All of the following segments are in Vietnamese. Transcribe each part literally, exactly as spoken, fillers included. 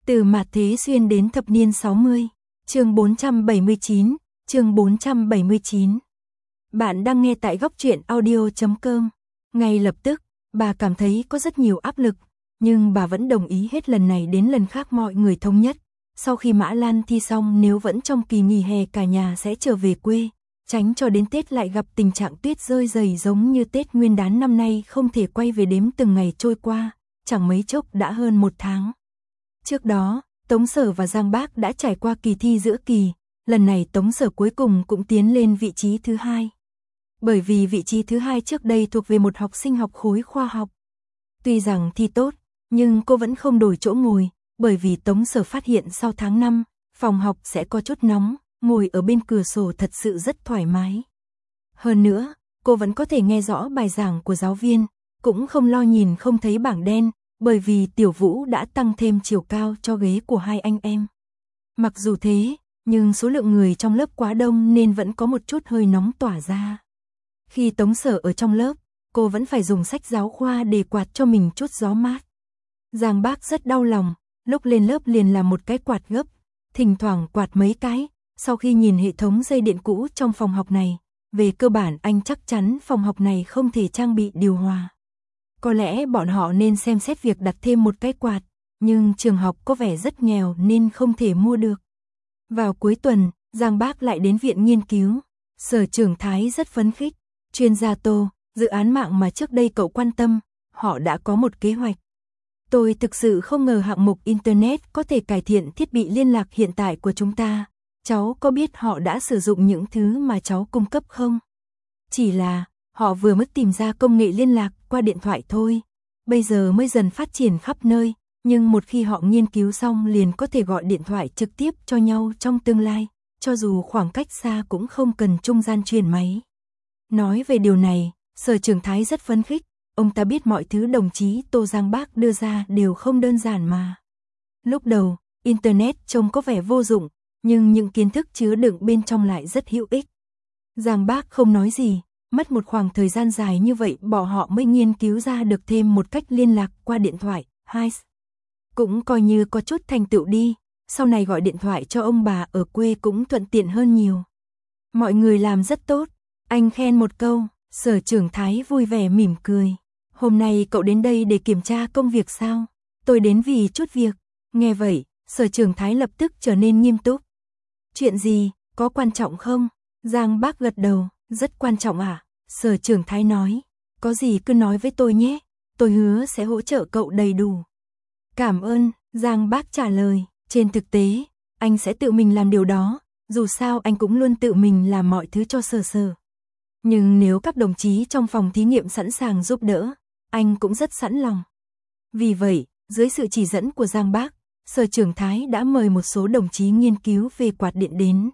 Từ mạt thế xuyên đến thập niên sáu mươi, chương bốn trăm bảy mươi chín, chương bốn trăm bảy mươi chín. Bạn đang nghe tại góc truyện audio chấm com. Ngay lập tức, bà cảm thấy có rất nhiều áp lực, nhưng bà vẫn đồng ý hết lần này đến lần khác mọi người thống nhất. Sau khi Mã Lan thi xong nếu vẫn trong kỳ nghỉ hè cả nhà sẽ trở về quê, tránh cho đến Tết lại gặp tình trạng tuyết rơi dày giống như Tết Nguyên đán năm nay không thể quay về đếm từng ngày trôi qua, chẳng mấy chốc đã hơn một tháng. Trước đó, Tống Sở và Giang Bác đã trải qua kỳ thi giữa kỳ, lần này Tống Sở cuối cùng cũng tiến lên vị trí thứ hai. Bởi vì vị trí thứ hai trước đây thuộc về một học sinh học khối khoa học. Tuy rằng thi tốt, nhưng cô vẫn không đổi chỗ ngồi, bởi vì Tống Sở phát hiện sau tháng năm, phòng học sẽ có chút nóng, ngồi ở bên cửa sổ thật sự rất thoải mái. Hơn nữa, cô vẫn có thể nghe rõ bài giảng của giáo viên, cũng không lo nhìn không thấy bảng đen, bởi vì Tiểu Vũ đã tăng thêm chiều cao cho ghế của hai anh em. Mặc dù thế, nhưng số lượng người trong lớp quá đông nên vẫn có một chút hơi nóng tỏa ra. Khi Tống Sở ở trong lớp, cô vẫn phải dùng sách giáo khoa để quạt cho mình chút gió mát. Giang Bác rất đau lòng, lúc lên lớp liền làm một cái quạt gấp, thỉnh thoảng quạt mấy cái, sau khi nhìn hệ thống dây điện cũ trong phòng học này, về cơ bản anh chắc chắn phòng học này không thể trang bị điều hòa. Có lẽ bọn họ nên xem xét việc đặt thêm một cái quạt, nhưng trường học có vẻ rất nghèo nên không thể mua được. Vào cuối tuần, Giang Bác lại đến viện nghiên cứu. Sở Trưởng Thái rất phấn khích. Chuyên gia Tô, dự án mạng mà trước đây cậu quan tâm, họ đã có một kế hoạch. Tôi thực sự không ngờ hạng mục Internet có thể cải thiện thiết bị liên lạc hiện tại của chúng ta. Cháu có biết họ đã sử dụng những thứ mà cháu cung cấp không? Chỉ là, họ vừa mới tìm ra công nghệ liên lạc qua điện thoại thôi. Bây giờ mới dần phát triển khắp nơi, nhưng một khi họ nghiên cứu xong liền có thể gọi điện thoại trực tiếp cho nhau trong tương lai, cho dù khoảng cách xa cũng không cần trung gian truyền máy. Nói về điều này, Sở Trưởng Thái rất phấn khích, ông ta biết mọi thứ đồng chí Tô Giang Bác đưa ra đều không đơn giản mà. Lúc đầu, Internet trông có vẻ vô dụng, nhưng những kiến thức chứa đựng bên trong lại rất hữu ích. Giang Bác không nói gì, mất một khoảng thời gian dài như vậy bọn họ mới nghiên cứu ra được thêm một cách liên lạc qua điện thoại, hai. Cũng coi như có chút thành tựu đi, sau này gọi điện thoại cho ông bà ở quê cũng thuận tiện hơn nhiều. Mọi người làm rất tốt, anh khen một câu, Sở Trưởng Thái vui vẻ mỉm cười. Hôm nay cậu đến đây để kiểm tra công việc sao? Tôi đến vì chút việc. Nghe vậy, Sở Trưởng Thái lập tức trở nên nghiêm túc. Chuyện gì, có quan trọng không? Giang Bác gật đầu, rất quan trọng à? Sở Trưởng Thái nói, có gì cứ nói với tôi nhé, tôi hứa sẽ hỗ trợ cậu đầy đủ. Cảm ơn, Giang Bác trả lời, trên thực tế, anh sẽ tự mình làm điều đó, dù sao anh cũng luôn tự mình làm mọi thứ cho Sở Sở. Nhưng nếu các đồng chí trong phòng thí nghiệm sẵn sàng giúp đỡ, anh cũng rất sẵn lòng. Vì vậy, dưới sự chỉ dẫn của Giang Bác, Sở Trưởng Thái đã mời một số đồng chí nghiên cứu về quạt điện đến.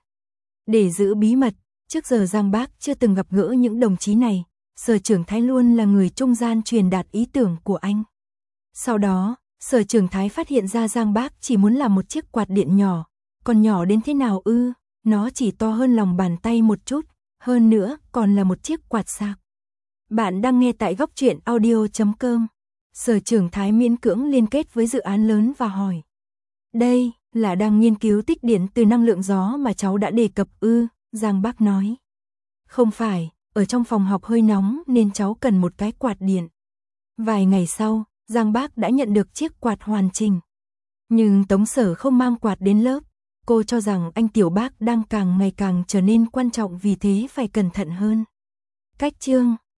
Để giữ bí mật, trước giờ Giang Bác chưa từng gặp gỡ những đồng chí này, Sở Trưởng Thái luôn là người trung gian truyền đạt ý tưởng của anh. Sau đó, Sở Trưởng Thái phát hiện ra Giang Bác chỉ muốn làm một chiếc quạt điện nhỏ, còn nhỏ đến thế nào ư, nó chỉ to hơn lòng bàn tay một chút, hơn nữa còn là một chiếc quạt sạc. Bạn đang nghe tại góc truyện audio chấm com. Sở Trưởng Thái miễn cưỡng liên kết với dự án lớn và hỏi. Đây, là đang nghiên cứu tích điện từ năng lượng gió mà cháu đã đề cập ư, Giang Bác nói. Không phải, ở trong phòng học hơi nóng nên cháu cần một cái quạt điện. Vài ngày sau, Giang Bác đã nhận được chiếc quạt hoàn chỉnh. Nhưng Tống Sở không mang quạt đến lớp. Cô cho rằng anh Tiểu Bác đang càng ngày càng trở nên quan trọng vì thế phải cẩn thận hơn. Cách chương